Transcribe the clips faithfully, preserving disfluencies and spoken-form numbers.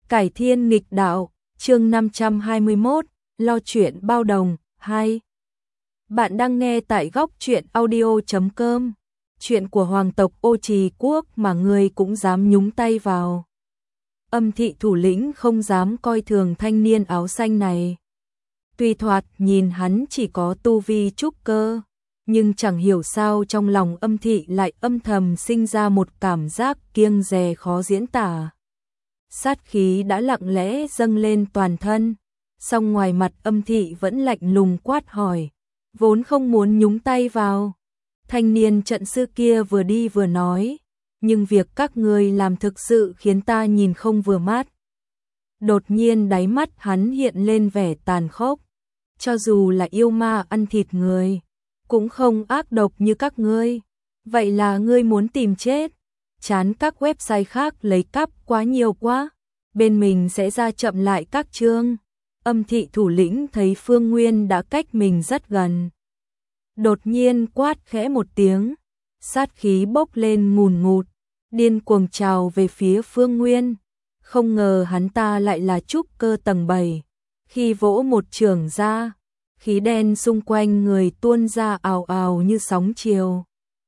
Cải thiên nghịch đạo, chương năm trăm hai mươi mốt, lo chuyện bao đồng, hai. Bạn đang nghe tại góc truyện audio chấm com, chuyện của hoàng tộc Ô Trì Quốc mà người cũng dám nhúng tay vào. Âm thị thủ lĩnh không dám coi thường thanh niên áo xanh này. Tuy thoạt nhìn hắn chỉ có tu vi trúc cơ, nhưng chẳng hiểu sao trong lòng âm thị lại âm thầm sinh ra một cảm giác kiêng dè khó diễn tả. Sát khí đã lặng lẽ dâng lên toàn thân, song ngoài mặt âm thị vẫn lạnh lùng quát hỏi, vốn không muốn nhúng tay vào. Thanh niên trận sư kia vừa đi vừa nói, nhưng việc các ngươi làm thực sự khiến ta nhìn không vừa mắt. Đột nhiên đáy mắt hắn hiện lên vẻ tàn khốc, cho dù là yêu ma ăn thịt người, cũng không ác độc như các ngươi. Vậy là ngươi muốn tìm chết? Chán các website khác lấy cắp quá nhiều quá, bên mình sẽ ra chậm lại các chương. Âm thị thủ lĩnh thấy Phương Nguyên đã cách mình rất gần, đột nhiên quát khẽ một tiếng, sát khí bốc lên ngùn ngụt, điên cuồng trào về phía Phương Nguyên. Không ngờ hắn ta lại là trúc cơ tầng bảy, khi vỗ một chưởng ra, khí đen xung quanh người tuôn ra ào ào như sóng chiều,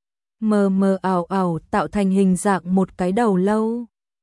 mờ mờ ảo ảo tạo thành hình dạng một cái đầu lâu.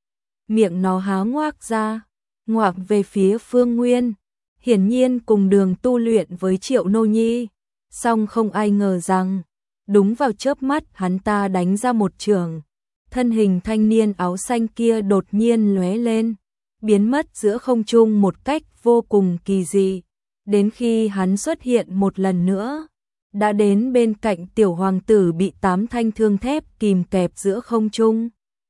Miệng nó há ngoác ra, ngoạc về phía Phương Nguyên, hiển nhiên cùng đường tu luyện với Triệu Nô Nhi. Song không ai ngờ rằng, đúng vào chớp mắt hắn ta đánh ra một chưởng, thân hình thanh niên áo xanh kia đột nhiên lóe lên, biến mất giữa không trung một cách vô cùng kỳ dị. Đến khi hắn xuất hiện một lần nữa, đã đến bên cạnh tiểu hoàng tử bị tám thanh thương thép kìm kẹp giữa không trung.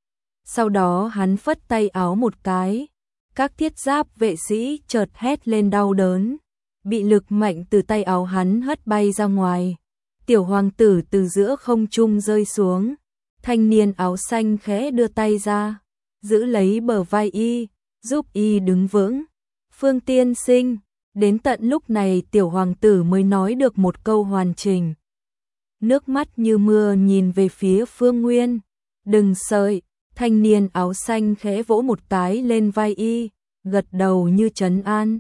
Sau đó hắn phất tay áo một cái, các thiết giáp vệ sĩ chợt hét lên đau đớn, bị lực mạnh từ tay áo hắn hất bay ra ngoài. Tiểu hoàng tử từ giữa không trung rơi xuống, thanh niên áo xanh khẽ đưa tay ra, giữ lấy bờ vai y, giúp y đứng vững. Phương tiên sinh. Đến tận lúc này tiểu hoàng tử mới nói được một câu hoàn chỉnh. Nước mắt như mưa nhìn về phía Phương Nguyên. Đừng sợ, thanh niên áo xanh khẽ vỗ một cái lên vai y, gật đầu như trấn an.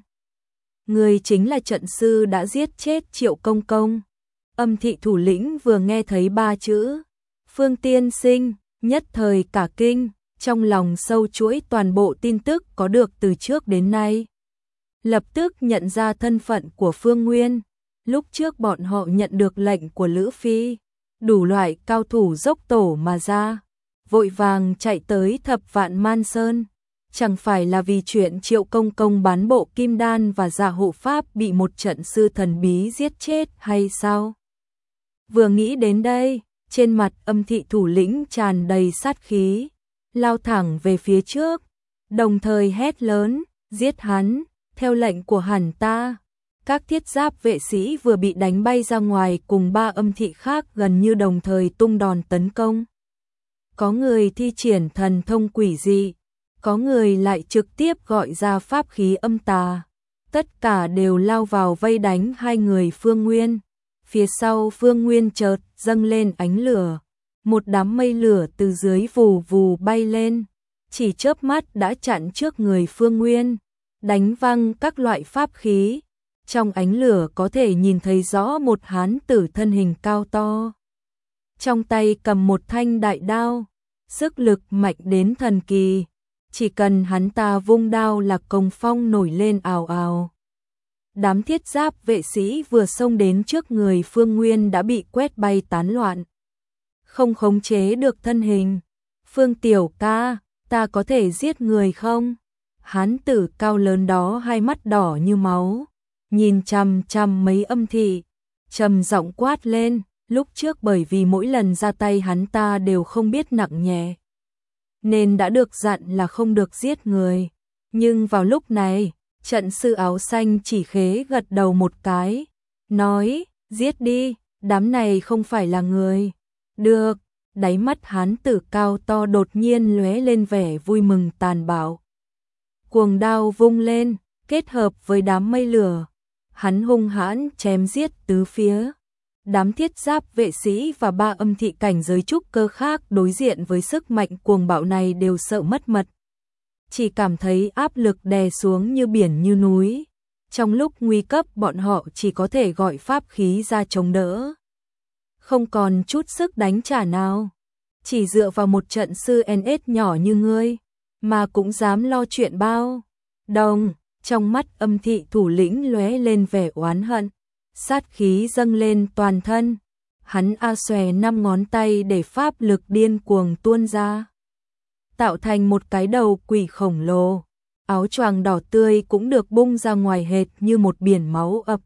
Người chính là trận sư đã giết chết Triệu Công Công. Âm thị thủ lĩnh vừa nghe thấy ba chữ Phương tiên sinh, nhất thời cả kinh, trong lòng sâu chuỗi toàn bộ tin tức có được từ trước đến nay. Lập tức nhận ra thân phận của Phương Nguyên. Lúc trước bọn họ nhận được lệnh của Lữ Phi, đủ loại cao thủ dốc tổ mà ra, vội vàng chạy tới Thập Vạn Man Sơn. Chẳng phải là vì chuyện Triệu Công Công bán bộ kim đan và giả hộ pháp bị một trận sư thần bí giết chết hay sao? Vừa nghĩ đến đây, trên mặt âm thị thủ lĩnh tràn đầy sát khí, lao thẳng về phía trước, đồng thời hét lớn, giết hắn. Theo lệnh của hắn ta, các thiết giáp vệ sĩ vừa bị đánh bay ra ngoài cùng ba âm thị khác gần như đồng thời tung đòn tấn công. Có người thi triển thần thông quỷ dị, có người lại trực tiếp gọi ra pháp khí âm tà. Tất cả đều lao vào vây đánh hai người Phương Nguyên. Phía sau Phương Nguyên chợt dâng lên ánh lửa, một đám mây lửa từ dưới vù vù bay lên, chỉ chớp mắt đã chặn trước người Phương Nguyên, đánh văng các loại pháp khí. Trong ánh lửa có thể nhìn thấy rõ một hán tử thân hình cao to, trong tay cầm một thanh đại đao, sức lực mạnh đến thần kỳ, chỉ cần hắn ta vung đao là công phong nổi lên ào ào. Đám thiết giáp vệ sĩ vừa xông đến trước người Phương Nguyên đã bị quét bay tán loạn, không khống chế được thân hình. Phương tiểu ca, ta có thể giết người không? Hán tử cao lớn đó hai mắt đỏ như máu, nhìn chằm chằm mấy âm thị, trầm giọng quát lên. Lúc trước bởi vì mỗi lần ra tay hắn ta đều không biết nặng nhẹ, nên đã được dặn là không được giết người. Nhưng vào lúc này, trận sư áo xanh chỉ khế gật đầu một cái, nói, giết đi, đám này không phải là người. Được, đáy mắt hán tử cao to đột nhiên lóe lên vẻ vui mừng tàn bạo. Cuồng đao vung lên, kết hợp với đám mây lửa, hắn hung hãn chém giết tứ phía. Đám thiết giáp vệ sĩ và ba âm thị cảnh giới trúc cơ khác đối diện với sức mạnh cuồng bạo này đều sợ mất mật. chỉ cảm thấy áp lực đè xuống như biển như núi. Trong lúc nguy cấp bọn họ chỉ có thể gọi pháp khí ra chống đỡ. Không còn chút sức đánh trả nào. Chỉ dựa vào một trận sư en ét nhỏ như ngươi, mà cũng dám lo chuyện bao đồng. Trong mắt Âm thị thủ lĩnh lóe lên vẻ oán hận, sát khí dâng lên toàn thân. Hắn a xòe năm ngón tay để pháp lực điên cuồng tuôn ra, tạo thành một cái đầu quỷ khổng lồ. Áo choàng đỏ tươi cũng được bung ra ngoài hệt như một biển máu ập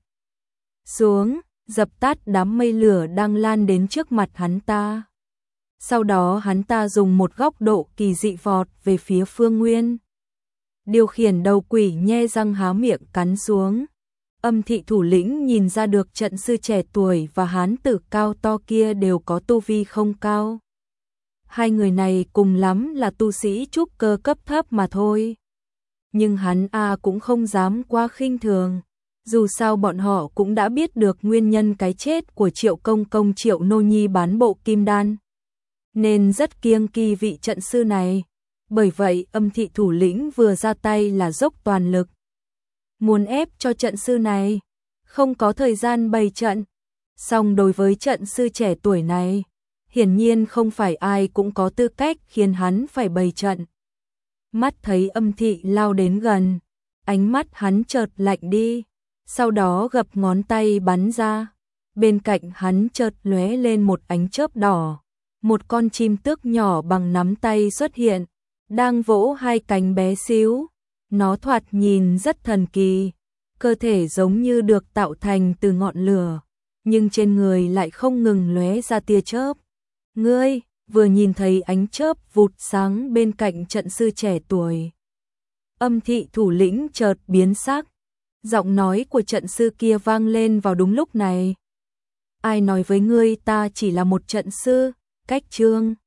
xuống, dập tắt đám mây lửa đang lan đến trước mặt hắn ta. Sau đó hắn ta dùng một góc độ kỳ dị vọt về phía Phương Nguyên. Điều khiển đầu quỷ nhe răng há miệng cắn xuống. Âm thị thủ lĩnh nhìn ra được trận sư trẻ tuổi và hán tử cao to kia đều có tu vi không cao. Hai người này cùng lắm là tu sĩ trúc cơ cấp thấp mà thôi. Nhưng hắn A cũng không dám quá khinh thường. Dù sao bọn họ cũng đã biết được nguyên nhân cái chết của Triệu Công Công Triệu Nô Nhi bán bộ kim đan, nên rất kiêng kỳ vị trận sư này. Bởi vậy Âm thị thủ lĩnh vừa ra tay là dốc toàn lực, muốn ép cho trận sư này không có thời gian bày trận. Song đối với trận sư trẻ tuổi này, hiển nhiên không phải ai cũng có tư cách khiến hắn phải bày trận. Mắt thấy Âm thị lao đến gần, ánh mắt hắn chợt lạnh đi, sau đó gập ngón tay bắn ra. Bên cạnh hắn chợt lóe lên một ánh chớp đỏ, một con chim tước nhỏ bằng nắm tay xuất hiện, đang vỗ hai cánh bé xíu. Nó thoạt nhìn rất thần kỳ, cơ thể giống như được tạo thành từ ngọn lửa, nhưng trên người lại không ngừng lóe ra tia chớp. Ngươi, vừa nhìn thấy ánh chớp vụt sáng bên cạnh trận sư trẻ tuổi, Âm thị thủ lĩnh chợt biến sắc. Giọng nói của trận sư kia vang lên vào đúng lúc này. Ai nói với ngươi ta chỉ là một trận sư? Cách Trương